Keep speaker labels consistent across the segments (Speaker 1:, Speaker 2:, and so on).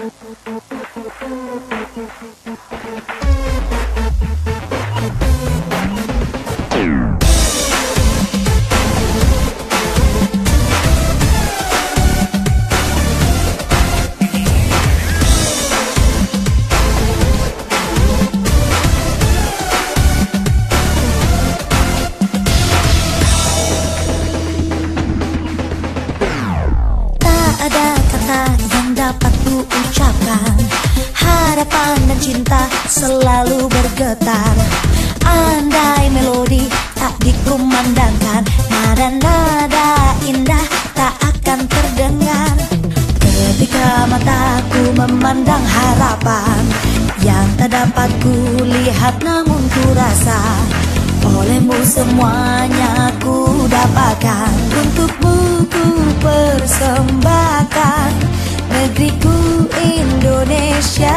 Speaker 1: Ada kata yang dapat ku ucapkan, harapan dan cinta selalu bergetar. Andai melodi tak dikumandangkan, nada-nada indah tak akan terdengar. Ketika mataku memandang harapan yang tak dapat ku lihat namun ku rasa, olehmu semuanya ku dapatkan. Untukmu ku persembahkan negeriku Indonesia.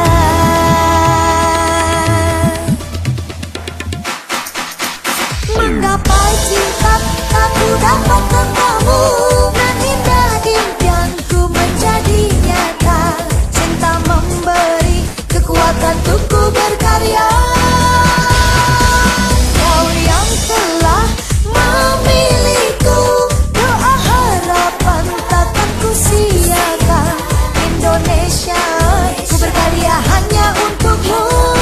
Speaker 1: Menggapai cinta tak ku dapatkan kamu, dan indah impianku menjadi nyata. Cinta memberi kekuatan untuk ku berkarya. Kau yang telah memilihku, doa harapan takkan ku siakan. Indonesia, ku berkarya hanya untukmu.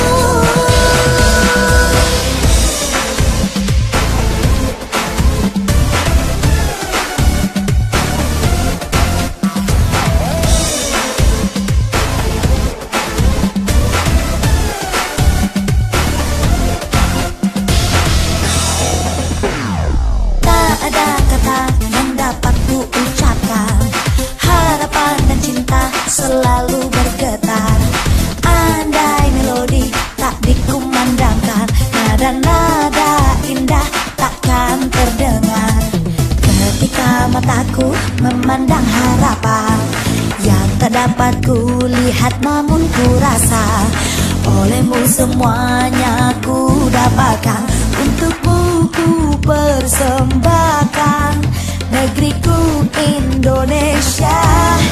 Speaker 1: Ada kata yang dapat ku ucapkan, harapan dan cinta selalu bergetar. Andai melodi tak dikumandangkan, nada-nada indah takkan terdengar. Ketika mataku memandang harapan yang tak dapat ku lihat namun ku rasa, olehmu semuanya ku dapatkan. Untukmu ku persembahkan negeriku Indonesia.